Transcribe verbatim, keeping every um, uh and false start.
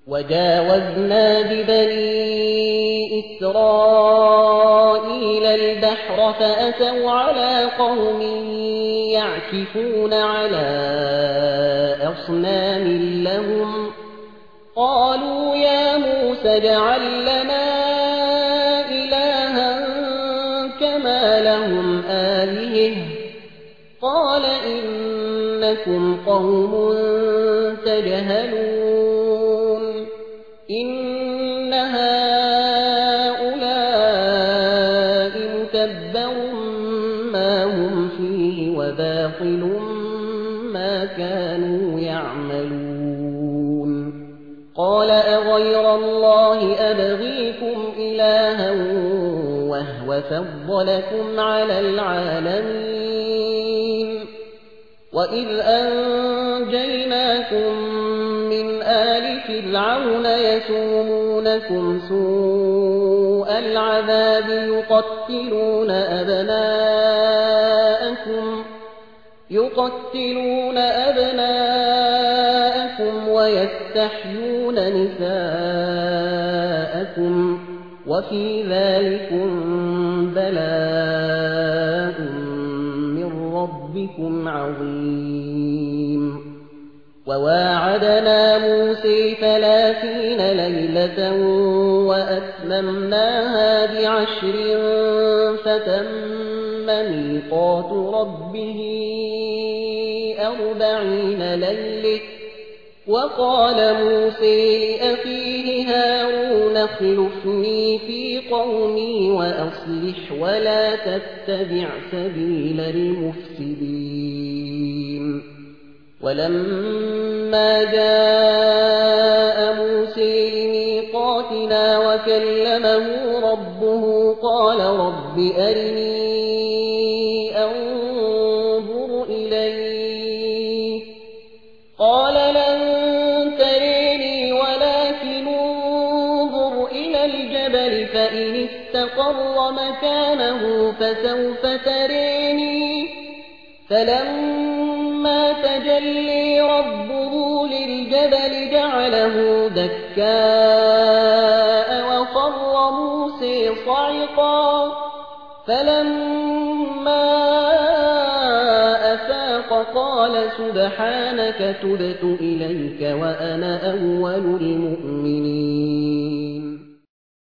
وجاوزنا ببني إسرائيل البحر فأتوا على قوم يعكفون على أصنام لهم قالوا يا موسى اجعل لنا إلها كما لهم آلهة قال إنكم قوم تجهلون إن هؤلاء متبر ما هم فيه وباطل ما كانوا يعملون قال أغير الله أبغيكم إلها وهو فضلكم على العالمين وإذ أنجيناكم من آل فرعون يسومونكم سوء العذاب يقتلون أبناءكم يقتلون أبناءكم ويستحيون نساءكم وفي ذلكم بلاء من ربكم عظيم وواعدنا موسى ثلاثين ليلة وأتممناها بعشر فتم ميقات ربه أربعين ليلة وقال موسى لأخيه هارون اخلفني في قومي وأصلح ولا تتبع سبيل المفسدين ولما جاء موسى لميقاتنا وكلمه ربه قال رب أرني أنظر إليك قال لن تريني ولكن انظر إلى الجبل فإن استقر مكانه فسوف تريني فلما تجلي ربه للجبل جعله دكاء وخر موسى صعقا فلما أفاق قال سبحانك تبت إليك وأنا أول المؤمنين